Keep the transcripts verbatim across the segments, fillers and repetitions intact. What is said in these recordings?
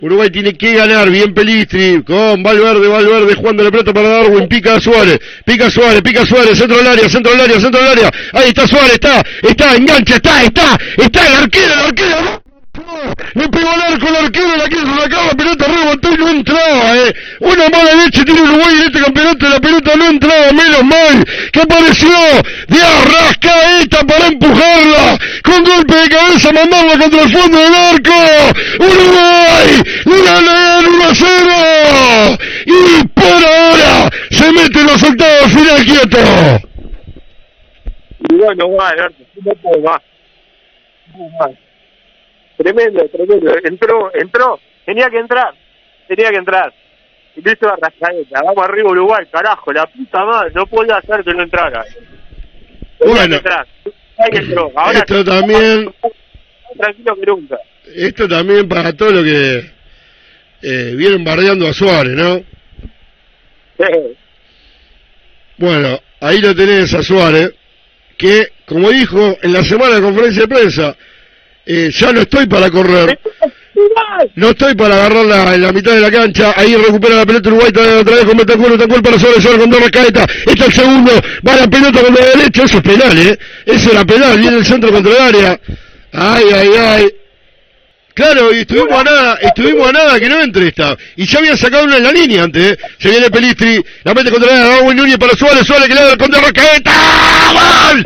Uruguay tiene que ganar, bien Pelistri, con Valverde, Valverde jugando la pelota para Darwin, pica a Suárez, pica a Suárez, pica a Suárez, centro del área, centro del área, centro del área, ahí está Suárez, está, está, engancha, está, está, está el arquero, el arquero, le pegó al arco el arquero, la quiso sacar, la pelota rebotó y no entraba, eh. Una mala leche tiene Uruguay en este campeonato, la pelota no entraba, menos mal que apareció de Arrascaeta para empujarla, con golpe de cabeza mandarla contra el fondo del arco. Uruguay le gana uno a cero y por ahora se mete en los octavos final quieto. Y bueno, bueno, no puedo más. No puedo más. Tremendo, tremendo. Entró, entró. Tenía que entrar. Tenía que entrar. Y lo hizo Arrascaeta. Vamos arriba Uruguay, carajo. La puta madre. No podía hacer que no entrara. Tenía Bueno. que entrar. Ahí entró. Ahora Esto también... tranquilo que nunca. Esto también para todo lo que eh, vienen bardeando a Suárez, ¿no? Sí. Bueno, ahí lo tenés a Suárez, que, como dijo en la semana de conferencia de prensa, eh, ya no estoy para correr, no estoy para agarrarla en la mitad de la cancha, ahí recupera la pelota Uruguay, otra vez con Bentancur, Bentancur para Suárez, Suárez con Arrascaeta, está el segundo, va la pelota con la derecha, eso es penal, ¿eh? Eso era penal, viene el centro contra el área, ay, ay, ay. Claro, y estuvimos a nada, estuvimos a nada que no entre esta. Y ya habían sacado una en la línea antes, ¿eh? Se viene Pelistri, la mete contra la Darwin Núñez para Suárez, Suárez que le da contra Arrascaeta. ¡Gol!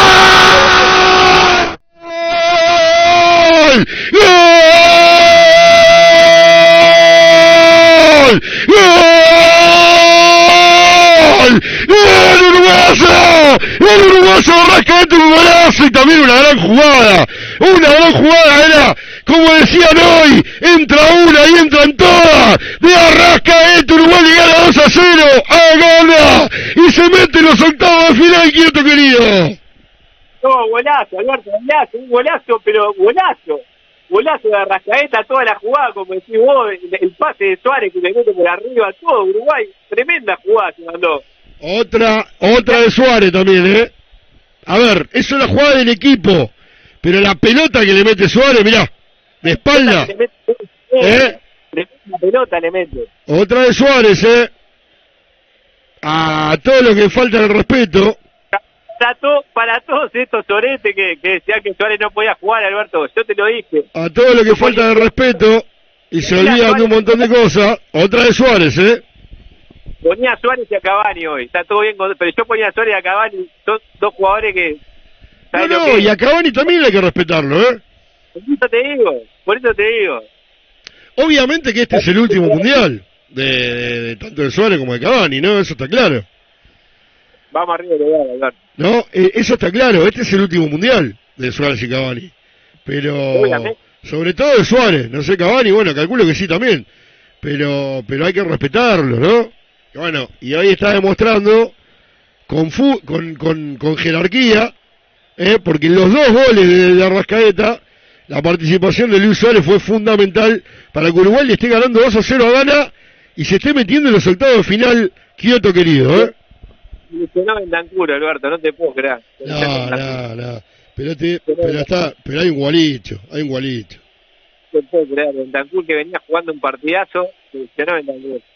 ¡Gol! ¡Gol! ¡Gol! ¡El uruguayo! ¡El uruguayo Arrascaeta, un golazo! Y también una gran jugada. Una gran jugada era, como decían hoy, entra una y entran todas. De Arrascaeta, Uruguay le gana dos a cero. ¡A gana! Y se mete en los octavos de final, quieto querido. No, golazo, Alberto, golazo, un golazo, pero golazo. Golazo de Arrascaeta, toda la jugada, como decís vos, el, el pase de Suárez que le mete por arriba, todo Uruguay. Tremenda jugada se mandó. Otra, otra de Suárez también, ¿eh? A ver, es una jugada del equipo, pero la pelota que le mete Suárez, mirá, de espalda, Le mete, ¿eh? La pelota le mete. Otra de Suárez, ¿eh? A todo lo que falta el respeto. Para, to, para todos estos soretes que, que decían que Suárez no podía jugar, Alberto, yo te lo dije. A todo lo que falta de respeto y se olvidan de un montón de cosas. Otra de Suárez, ¿eh? Ponía a Suárez y a Cavani hoy, está todo bien, con, pero yo ponía a Suárez y a Cavani, son dos jugadores que... No, no, y a Cavani también hay que respetarlo, ¿eh? Por eso te digo, por eso te digo. Obviamente que este es el último mundial, de, de, de tanto de Suárez como de Cavani, ¿no? Eso está claro. Vamos arriba de lugar, Alberto. No, eh, eso está claro, este es el último mundial de Suárez y Cavani. Pero, Obviamente. sobre todo de Suárez, no sé Cavani, bueno, calculo que sí también. Pero, pero hay que respetarlo, ¿no? Y bueno, y ahí está demostrando con, fu con, con, con jerarquía, ¿eh? Porque en los dos goles de, de Arrascaeta, la participación de Luis Suárez fue fundamental para que Uruguay le esté ganando dos a cero a Ghana y se esté metiendo en los octavos de final, Quioto querido, ¿eh? Ilusionado en Bentancur, Alberto, no te puedo creer. No, no, no. Pero, te, pero está, pero hay un gualicho, hay un gualicho. No te puedo creer, Bentancur que venía jugando un partidazo, se ilusionó en Bentancur.